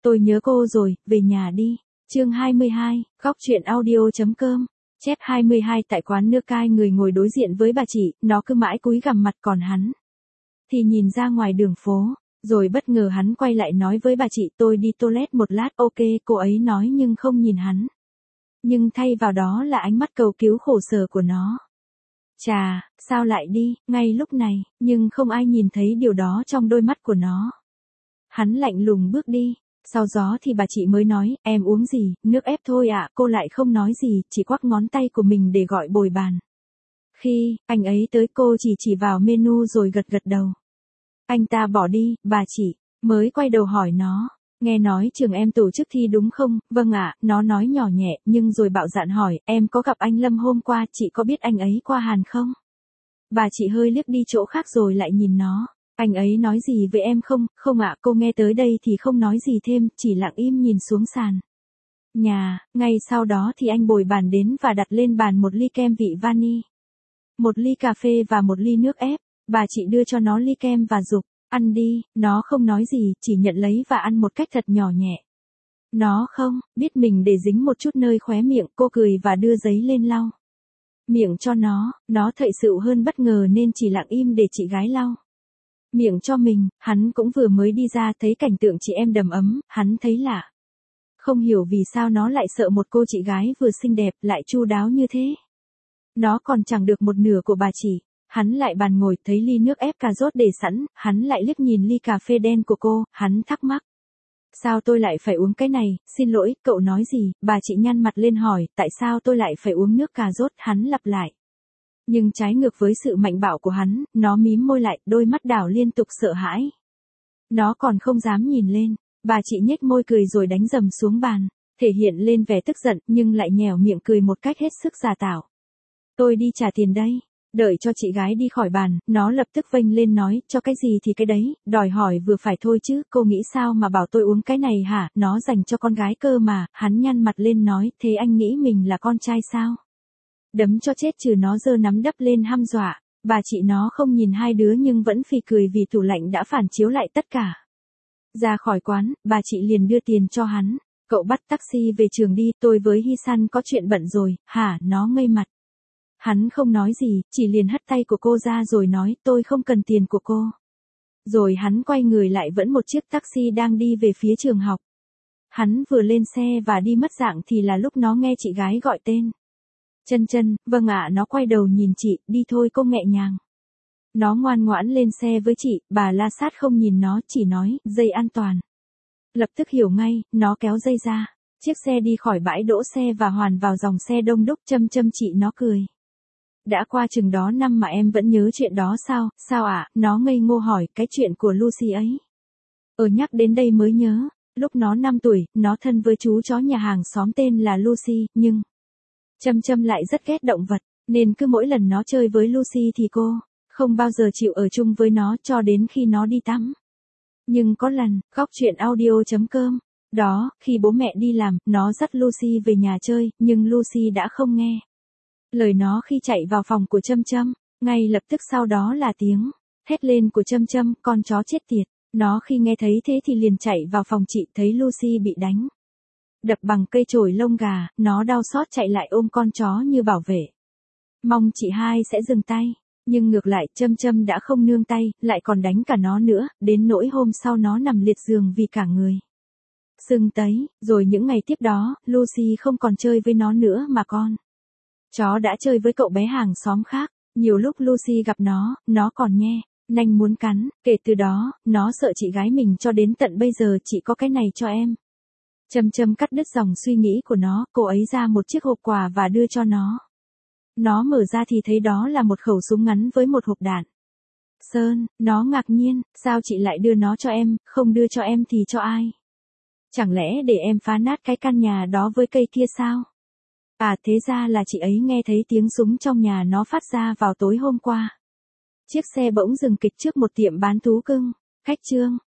Tôi nhớ cô rồi, về nhà đi. Chương 22, góc truyện audio.com. Chép 22 tại quán nước cai người ngồi đối diện với bà chị, nó cứ mãi cúi gằm mặt còn hắn thì nhìn ra ngoài đường phố, rồi bất ngờ hắn quay lại nói với bà chị tôi đi toilet một lát. Ok, cô ấy nói nhưng không nhìn hắn. Nhưng thay vào đó là ánh mắt cầu cứu khổ sở của nó. Chà, sao lại đi, ngay lúc này, nhưng không ai nhìn thấy điều đó trong đôi mắt của nó. Hắn lạnh lùng bước đi. Sau đó thì bà chị mới nói, em uống gì, nước ép thôi ạ. Cô lại không nói gì, chỉ quắc ngón tay của mình để gọi bồi bàn. Khi anh ấy tới cô chỉ vào menu rồi gật gật đầu. Anh ta bỏ đi, bà chị mới quay đầu hỏi nó. Nghe nói trường em tổ chức thi đúng không? Vâng ạ, nó nói nhỏ nhẹ, nhưng rồi bạo dạn hỏi, em có gặp anh Lâm hôm qua, chị có biết anh ấy qua Hàn không? Bà chị hơi liếc đi chỗ khác rồi lại nhìn nó. Anh ấy nói gì với em không? Không ạ, cô nghe tới đây thì không nói gì thêm, chỉ lặng im nhìn xuống sàn nhà. Ngay sau đó thì anh bồi bàn đến và đặt lên bàn một ly kem vị vani, một ly cà phê và một ly nước ép. Bà chị đưa cho nó ly kem và giục, ăn đi. Nó không nói gì, chỉ nhận lấy và ăn một cách thật nhỏ nhẹ. Nó không biết mình để dính một chút nơi khóe miệng, cô cười và đưa giấy lên lau miệng cho nó thậy sự hơn bất ngờ nên chỉ lặng im để chị gái lau miệng cho mình. Hắn cũng vừa mới đi ra thấy cảnh tượng chị em đầm ấm, hắn thấy lạ. Không hiểu vì sao nó lại sợ một cô chị gái vừa xinh đẹp lại chu đáo như thế. Nó còn chẳng được một nửa của bà chị. Hắn lại bàn ngồi thấy ly nước ép cà rốt để sẵn, hắn lại liếc nhìn ly cà phê đen của cô, hắn thắc mắc. Sao tôi lại phải uống cái này, xin lỗi, cậu nói gì? Bà chị nhăn mặt lên hỏi, tại sao tôi lại phải uống nước cà rốt? Hắn lặp lại. Nhưng trái ngược với sự mạnh bạo của hắn, nó mím môi lại, đôi mắt đảo liên tục sợ hãi. Nó còn không dám nhìn lên. Bà chị nhếch môi cười rồi đánh dầm xuống bàn, thể hiện lên vẻ tức giận nhưng lại nhẻo miệng cười một cách hết sức giả tạo. Tôi đi trả tiền đây. Đợi cho chị gái đi khỏi bàn, nó lập tức vênh lên nói, cho cái gì thì cái đấy, đòi hỏi vừa phải thôi chứ, cô nghĩ sao mà bảo tôi uống cái này hả, nó dành cho con gái cơ mà. Hắn nhăn mặt lên nói, thế anh nghĩ mình là con trai sao? Đấm cho chết chứ. Nó giơ nắm đắp lên hăm dọa. Bà chị nó không nhìn hai đứa nhưng vẫn phì cười vì tủ lạnh đã phản chiếu lại tất cả. Ra khỏi quán, bà chị liền đưa tiền cho hắn. Cậu bắt taxi về trường đi, tôi với Hy San có chuyện bận rồi. Hả? Nó ngây mặt. Hắn không nói gì, chỉ liền hất tay của cô ra rồi nói, tôi không cần tiền của cô. Rồi hắn quay người lại vẫn một chiếc taxi đang đi về phía trường học. Hắn vừa lên xe và đi mất dạng thì là lúc nó nghe chị gái gọi tên. Chân chân, vâng ạ. Nó quay đầu nhìn chị, đi thôi cô nhẹ nhàng. Nó ngoan ngoãn lên xe với chị, bà la sát không nhìn nó, chỉ nói, dây an toàn. Lập tức hiểu ngay, nó kéo dây ra. Chiếc xe đi khỏi bãi đỗ xe và hoàn vào dòng xe đông đúc. Châm chị nó cười. Đã qua chừng đó năm mà em vẫn nhớ chuyện đó sao? Sao ạ? Nó ngây ngô hỏi, cái chuyện của Lucy ấy. Nhắc đến đây mới nhớ, lúc nó 5 tuổi, nó thân với chú chó nhà hàng xóm tên là Lucy, nhưng Châm lại rất ghét động vật, nên cứ mỗi lần nó chơi với Lucy thì cô không bao giờ chịu ở chung với nó cho đến khi nó đi tắm. Nhưng có lần, góc truyện audio.com, đó, khi bố mẹ đi làm, nó dắt Lucy về nhà chơi, nhưng Lucy đã không nghe lời nó khi chạy vào phòng của Châm. Ngay lập tức sau đó là tiếng hét lên của Châm, con chó chết tiệt. Nó khi nghe thấy thế thì liền chạy vào phòng chị, thấy Lucy bị đánh đập bằng cây chổi lông gà, nó đau xót chạy lại ôm con chó như bảo vệ. Mong chị hai sẽ dừng tay, nhưng ngược lại Châm đã không nương tay, lại còn đánh cả nó nữa, đến nỗi hôm sau nó nằm liệt giường vì cả người sưng tấy. Rồi những ngày tiếp đó, Lucy không còn chơi với nó nữa mà con chó đã chơi với cậu bé hàng xóm khác. Nhiều lúc Lucy gặp nó còn nhe nanh muốn cắn. Kể từ đó, nó sợ chị gái mình cho đến tận bây giờ chỉ có cái này cho em. Châm cắt đứt dòng suy nghĩ của nó, cô ấy ra một chiếc hộp quà và đưa cho nó. Nó mở ra thì thấy đó là một khẩu súng ngắn với một hộp đạn sơn. Nó ngạc nhiên, sao chị lại đưa nó cho em, không đưa cho em thì cho ai? Chẳng lẽ để em phá nát cái căn nhà đó với cây kia sao? À thế ra là chị ấy nghe thấy tiếng súng trong nhà nó phát ra vào tối hôm qua. Chiếc xe bỗng dừng kịch trước một tiệm bán thú cưng. Khách trương,